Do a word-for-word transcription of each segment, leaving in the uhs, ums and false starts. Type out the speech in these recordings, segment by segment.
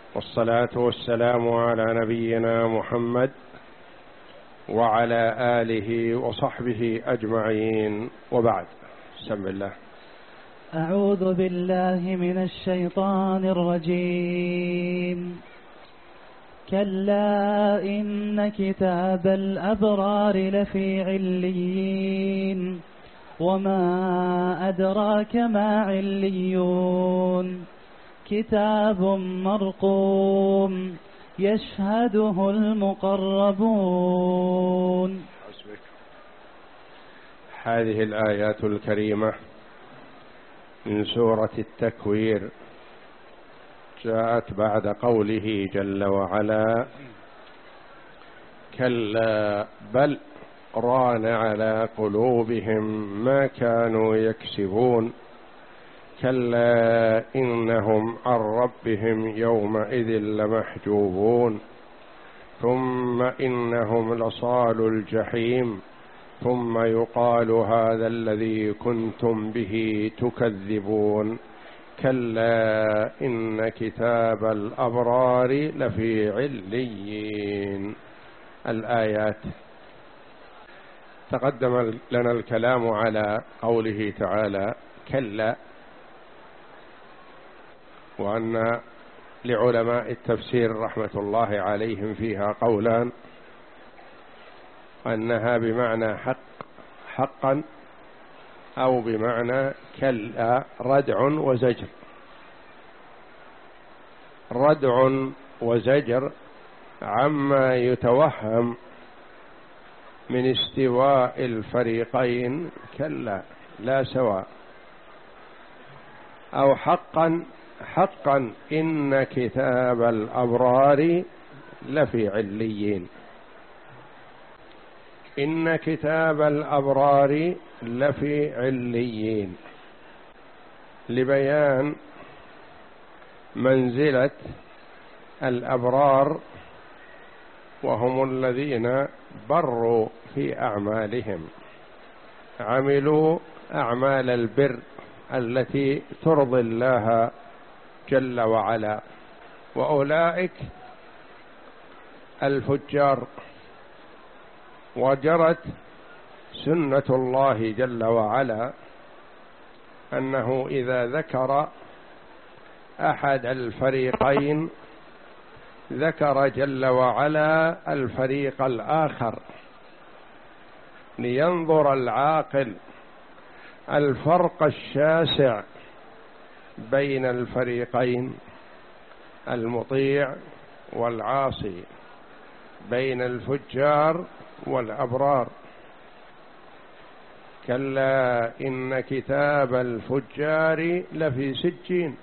والصلاة والسلام على نبينا محمد وعلى آله وصحبه أجمعين، وبعد. بسم الله. أعوذ بالله من الشيطان الرجيم. كلا إن كتاب الأبرار لفي عليين وما أدراك ما عليون كتاب مرقوم يشهده المقربون. هذه الآيات الكريمة من سورة التكوير جاءت بعد قوله جل وعلا: كلا بل ران على قلوبهم ما كانوا يكسبون كلا إنهم عن ربهم يومئذ لمحجوبون ثم إنهم لصالو الجحيم ثم يقال هذا الذي كنتم به تكذبون كلا إن كتاب الأبرار لفي عليين. الآيات. تقدم لنا الكلام على قوله تعالى كلا، وأن لعلماء التفسير رحمة الله عليهم فيها قولان: أنها بمعنى حق حقا، أو بمعنى كلا ردع وزجر. ردع وزجر عما يتوهم من استواء الفريقين كلا لا سواء، أو حقا حقا إن كتاب الأبرار لفي عليين. إن كتاب الأبرار لفي عليين لبيان منزلة الأبرار، وهم الذين بروا في أعمالهم، عملوا أعمال البر التي ترضي الله جل وعلا، وأولئك الفجار. وجرت سنة الله جل وعلا أنه إذا ذكر أحد الفريقين ذكر جل وعلا الفريق الآخر، لينظر العاقل الفرق الشاسع بين الفريقين، المطيع والعاصي، بين الفجار والأبرار. كلا إن كتاب الفجار لفي سجين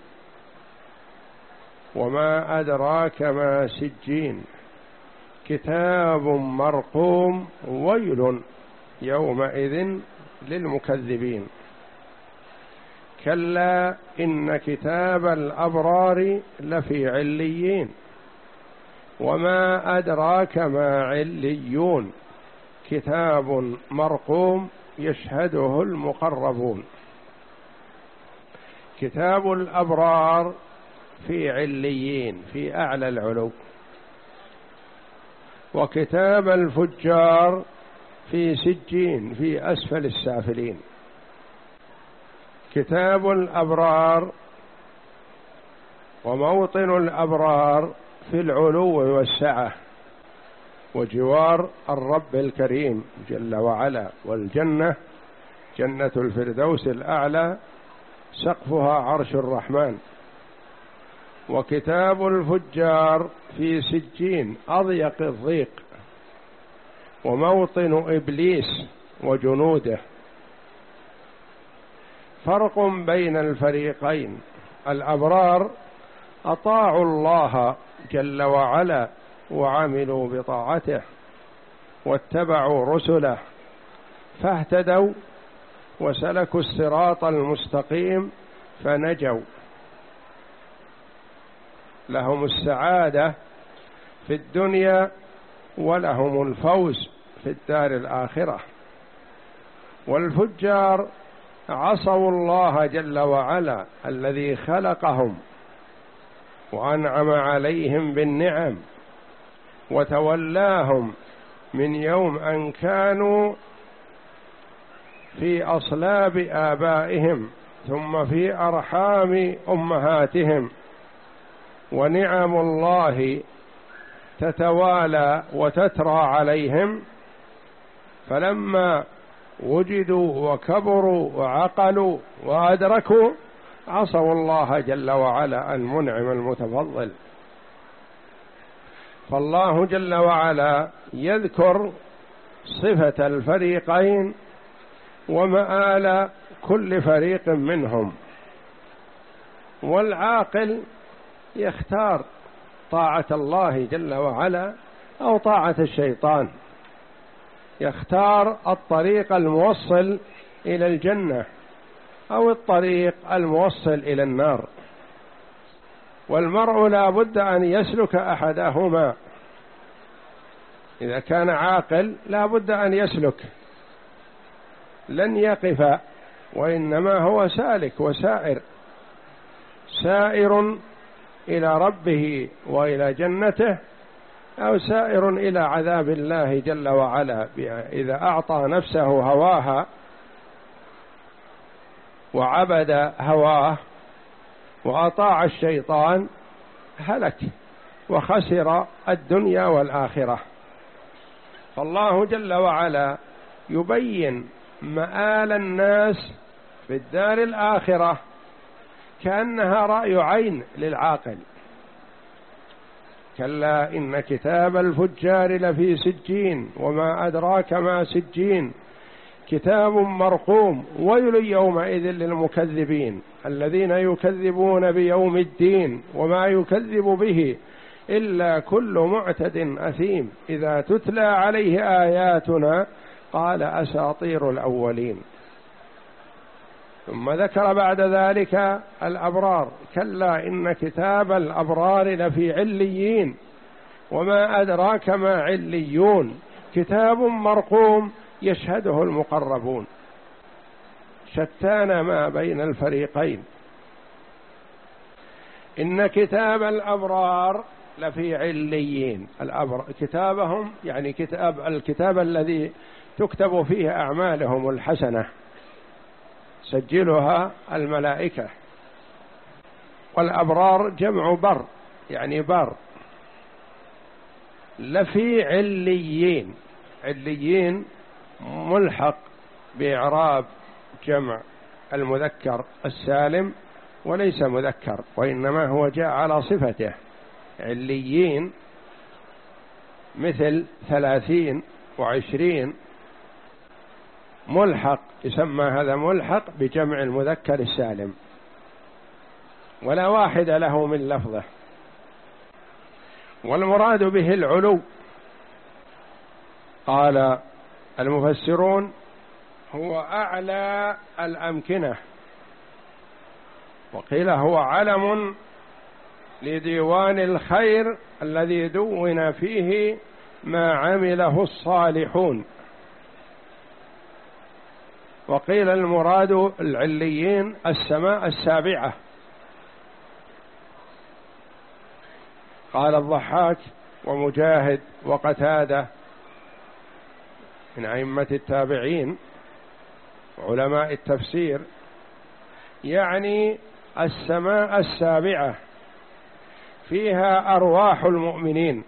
وما أدراك ما سجين كتاب مرقوم ويل يومئذ للمكذبين. كلا إن كتاب الأبرار لفي عليين وما أدراك ما عليون كتاب مرقوم يشهده المقربون. كتاب الأبرار في عليين في أعلى العلو، وكتاب الفجار في سجين في أسفل السافلين. كتاب الأبرار وموطن الأبرار في العلو والسعة وجوار الرب الكريم جل وعلا، والجنة جنة الفردوس الأعلى سقفها عرش الرحمن. وكتاب الفجار في سجين أضيق الضيق وموطن إبليس وجنوده. فرق بين الفريقين: الأبرار أطاعوا الله جل وعلا وعملوا بطاعته واتبعوا رسله فاهتدوا وسلكوا الصراط المستقيم فنجوا، لهم السعادة في الدنيا ولهم الفوز في الدار الآخرة. والفجار عصوا الله جل وعلا الذي خلقهم وأنعم عليهم بالنعم وتولاهم من يوم أن كانوا في أصلاب آبائهم ثم في أرحام أمهاتهم، ونعم الله تتوالى وتترى عليهم، فلما وجدوا وكبروا وعقلوا وأدركوا عصوا الله جل وعلا المنعم المتفضل. فالله جل وعلا يذكر صفة الفريقين ومآل كل فريق منهم، والعاقل يختار طاعة الله جل وعلا أو طاعة الشيطان، يختار الطريق الموصل إلى الجنة أو الطريق الموصل إلى النار، والمرء لا بد أن يسلك أحدهما. إذا كان عاقل لا بد أن يسلك، لن يقف، وإنما هو سالك وسائر، سائر إلى ربه وإلى جنته، أو سائر إلى عذاب الله جل وعلا. إذا أعطى نفسه هواها وعبد هواه وأطاع الشيطان هلك وخسر الدنيا والآخرة. فالله جل وعلا يبين مآل الناس في الدار الآخرة كأنها رأي عين للعاقل. كلا إن كتاب الفجار لفي سجين وما أدراك ما سجين كتاب مرقوم ويل يومئذ للمكذبين الذين يكذبون بيوم الدين وما يكذب به إلا كل معتد أثيم إذا تتلى عليه آياتنا قال أساطير الأولين. ثم ذكر بعد ذلك الأبرار: كلا إن كتاب الأبرار لفي عليين وما أدراك ما عليون كتاب مرقوم يشهده المقربون. شتان ما بين الفريقين. إن كتاب الأبرار لفي عليين، الأبرار كتابهم يعني كتاب الكتاب الذي تكتب فيه أعمالهم الحسنة سجلها الملائكة، والأبرار جمع بر يعني بر. لفي عليين، عليين ملحق بإعراب جمع المذكر السالم وليس مذكر، وإنما هو جاء على صفته. عليين مثل ثلاثين وعشرين ملحق، يسمى هذا ملحق بجمع المذكر السالم ولا واحد له من لفظه. والمراد به العلو. قال المفسرون هو أعلى الأمكنة، وقيل هو علم لديوان الخير الذي دون فيه ما عمله الصالحون. وقيل المراد العليين السماء السابعة. قال الضحاك ومجاهد وقتادة من أئمة التابعين علماء التفسير يعني السماء السابعة فيها أرواح المؤمنين.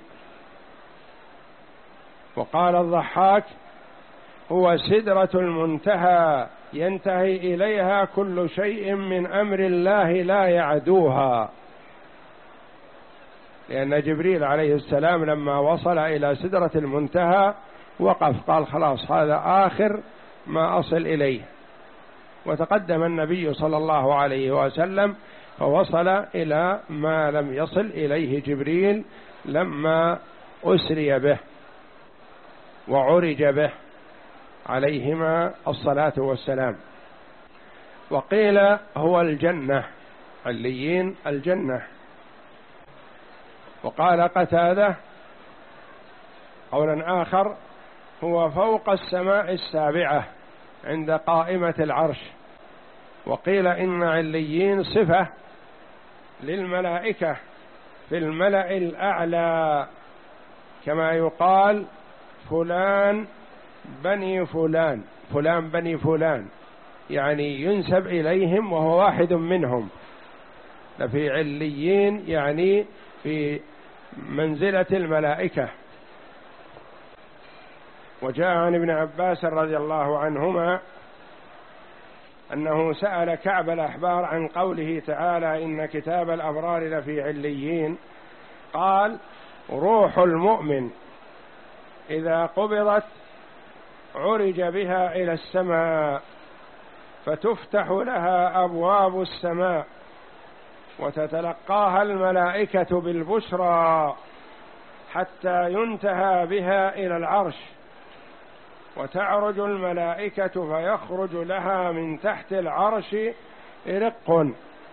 وقال الضحاك هو سدرة المنتهى ينتهي إليها كل شيء من أمر الله لا يعدوها، لأن جبريل عليه السلام لما وصل إلى سدرة المنتهى وقف قال خلاص هذا آخر ما أصل إليه، وتقدم النبي صلى الله عليه وسلم فوصل إلى ما لم يصل إليه جبريل لما أسري به وعرج به عليهما الصلاة والسلام. وقيل هو الجنة، عليين الجنة. وقال قتادة قولا آخر هو فوق السماء السابعة عند قائمة العرش. وقيل إن عليين صفة للملائكة في الملأ الأعلى، كما يقال فلان بني فلان، فلان بني فلان، يعني ينسب إليهم وهو واحد منهم. لفي عليين يعني في منزلة الملائكة. وجاء عن ابن عباس رضي الله عنهما أنه سأل كعب الأحبار عن قوله تعالى إن كتاب الأبرار لفي عليين، قال روح المؤمن إذا قبضت عرج بها إلى السماء فتفتح لها أبواب السماء وتتلقاها الملائكة بالبشرى حتى ينتهى بها إلى العرش، وتعرج الملائكة فيخرج لها من تحت العرش رق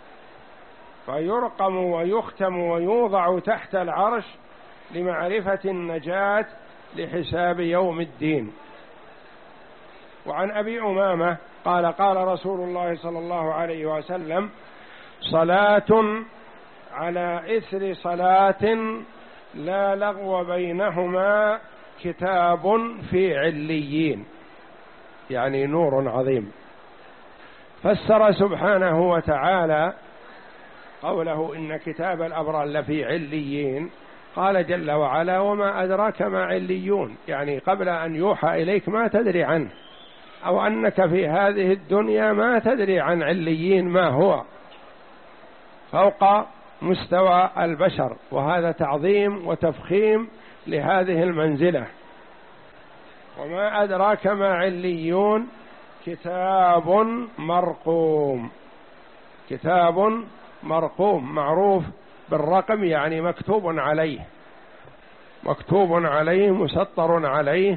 فيرقم ويختم ويوضع تحت العرش لمعرفة النجاة لحساب يوم الدين. وعن أبي أمامة قال قال رسول الله صلى الله عليه وسلم صلاة على إثر صلاة لا لغو بينهما كتاب في عليين، يعني نور عظيم. فسر سبحانه وتعالى قوله إن كتاب الأبرار لفي عليين، قال جل وعلا وما أدراك ما عليون، يعني قبل أن يوحى إليك ما تدري عنه، أو أنك في هذه الدنيا ما تدري عن عليين ما هو، فوق مستوى البشر، وهذا تعظيم وتفخيم لهذه المنزلة. وما أدراك ما عليون كتاب مرقوم، كتاب مرقوم معروف بالرقم، يعني مكتوب عليه، مكتوب عليه مسطر عليه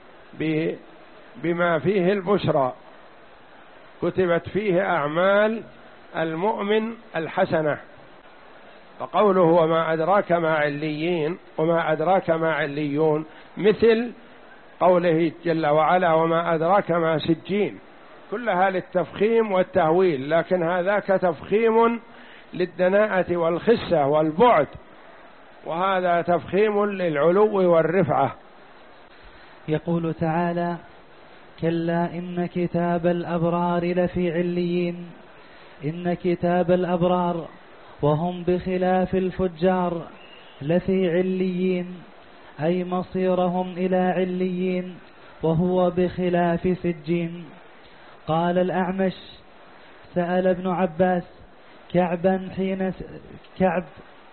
بما فيه البشرى، كتبت فيه أعمال المؤمن الحسنة. فقوله وما أدراك ما عليين وما أدراك ما عليون مثل قوله جل وعلا وما أدراك ما سجين، كلها للتفخيم والتهويل، لكن هذاك تفخيم للدناءة والخسة والبعد، وهذا تفخيم للعلو والرفعة. يقول تعالى كلا إن كتاب الأبرار لفي عليين، إن كتاب الأبرار وهم بخلاف الفجار لفي عليين، أي مصيرهم إلى عليين، وهو بخلاف سجين. قال الأعمش سأل ابن عباس كعبا حين س... كعب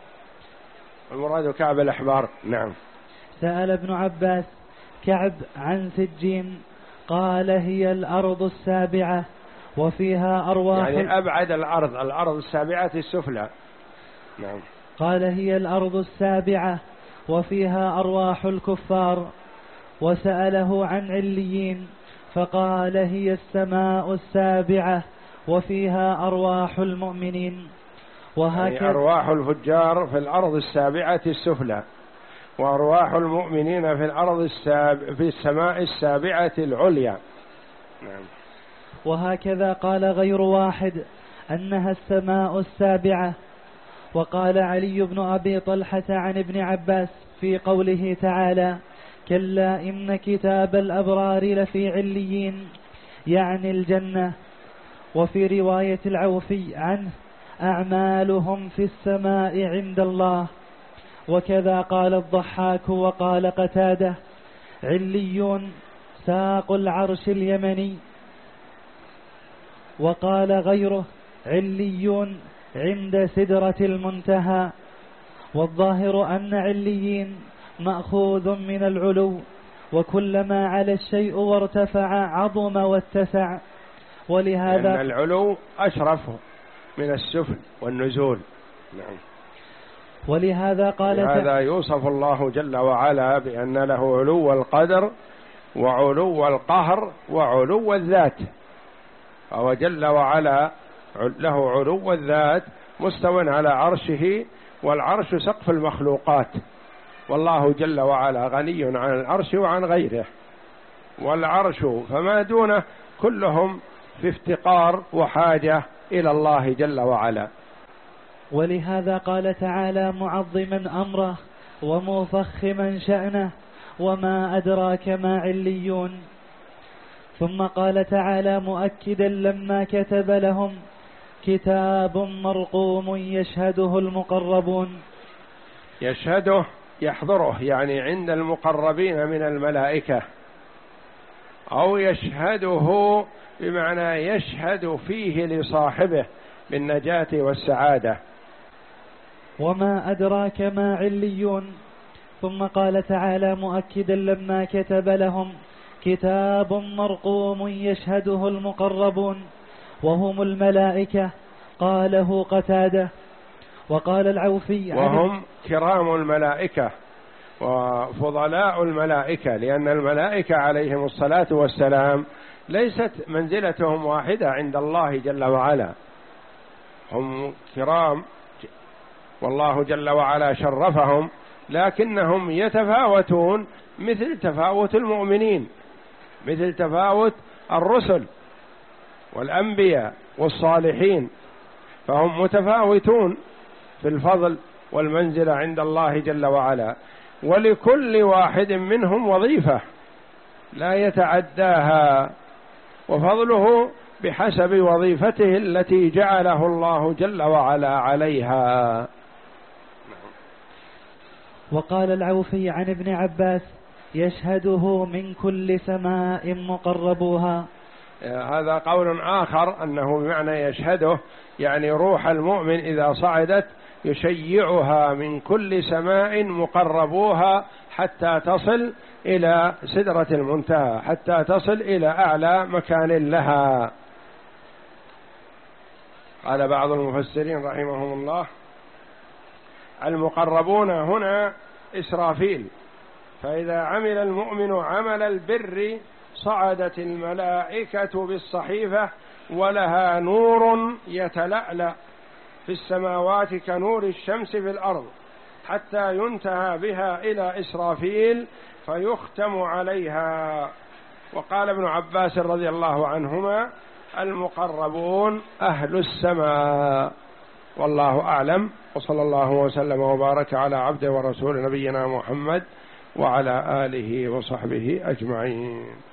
المراد كعب الأحبار. نعم. سأل ابن عباس كعب عن سجين، قال هي الأرض السابعة وفيها أرواح، يعني أبعد الأرض، الأرض السابعة السفلى. نعم. قال هي الأرض السابعة وفيها أرواح الكفار. وسأله عن عليين فقال هي السماء السابعة وفيها أرواح المؤمنين. وهكذا يعني أرواح الفجار في الأرض السابعة السفلى، وأرواح المؤمنين في الأرض الساب... في السماء السابعة العليا. نعم. وهكذا قال غير واحد أنها السماء السابعة. وقال علي بن أبي طلحة عن ابن عباس في قوله تعالى كلا إن كتاب الأبرار لفي عليين، يعني الجنة. وفي رواية العوفي عنه أعمالهم في السماء عند الله. وكذا قال الضحاك وقال قتادة عليون ساق العرش اليمني. وقال غيره عليون عند سدرة المنتهى. والظاهر أن عليين مأخوذ من العلو، وكلما على الشيء وارتفع عظم واتسع، ولهذا لأن العلو أشرف من السفل والنزول. نعم. ولهذا قال هذا يوصف الله جل وعلا بأن له علو القدر وعلو القهر وعلو الذات، فهو جل وعلا له علو الذات مستو على عرشه، والعرش سقف المخلوقات، والله جل وعلا غني عن العرش وعن غيره، والعرش فما دونه كلهم في افتقار وحاجة إلى الله جل وعلا. ولهذا قال تعالى معظما أمره ومفخما شأنه: وما أدراك ما عليون. ثم قال تعالى مؤكدا لما كتب لهم: كتاب مرقوم يشهده المقربون. يشهده يحضره، يعني عند المقربين من الملائكة، أو يشهده بمعنى يشهد فيه لصاحبه بالنجاة والسعادة. وما أدراك ما عليون. ثم قال تعالى مؤكدا لما كتب لهم: كتاب مرقوم يشهده المقربون وهم الملائكة. قاله قتادة. وقال العوفي: وهم كرام الملائكة وفضلاء الملائكة، لأن الملائكة عليهم الصلاة والسلام ليست منزلتهم واحدة عند الله جل وعلا، هم كرام والله جل وعلا شرفهم، لكنهم يتفاوتون مثل تفاوت المؤمنين، مثل تفاوت الرسل والأنبياء والصالحين، فهم متفاوتون في الفضل والمنزلة عند الله جل وعلا، ولكل واحد منهم وظيفة لا يتعداها، وفضله بحسب وظيفته التي جعله الله جل وعلا عليها. وقال العوفي عن ابن عباس: يشهده من كل سماء مقربوها. هذا قول آخر أنه بمعنى يشهده يعني روح المؤمن إذا صعدت يشيعها من كل سماء مقربوها حتى تصل إلى سدرة المنتهى، حتى تصل إلى أعلى مكان لها. قال بعض المفسرين رحمهم الله: المقربون هنا إسرافيل، فإذا عمل المؤمن عمل البر صعدت الملائكة بالصحيفة ولها نور يتلألأ في السماوات كنور الشمس في الأرض، حتى ينتهى بها إلى إسرافيل فيختم عليها. وقال ابن عباس رضي الله عنهما: المقربون أهل السماء. والله أعلم، وصلى الله وسلم وبارك على عبده ورسول نبينا محمد وعلى آله وصحبه أجمعين.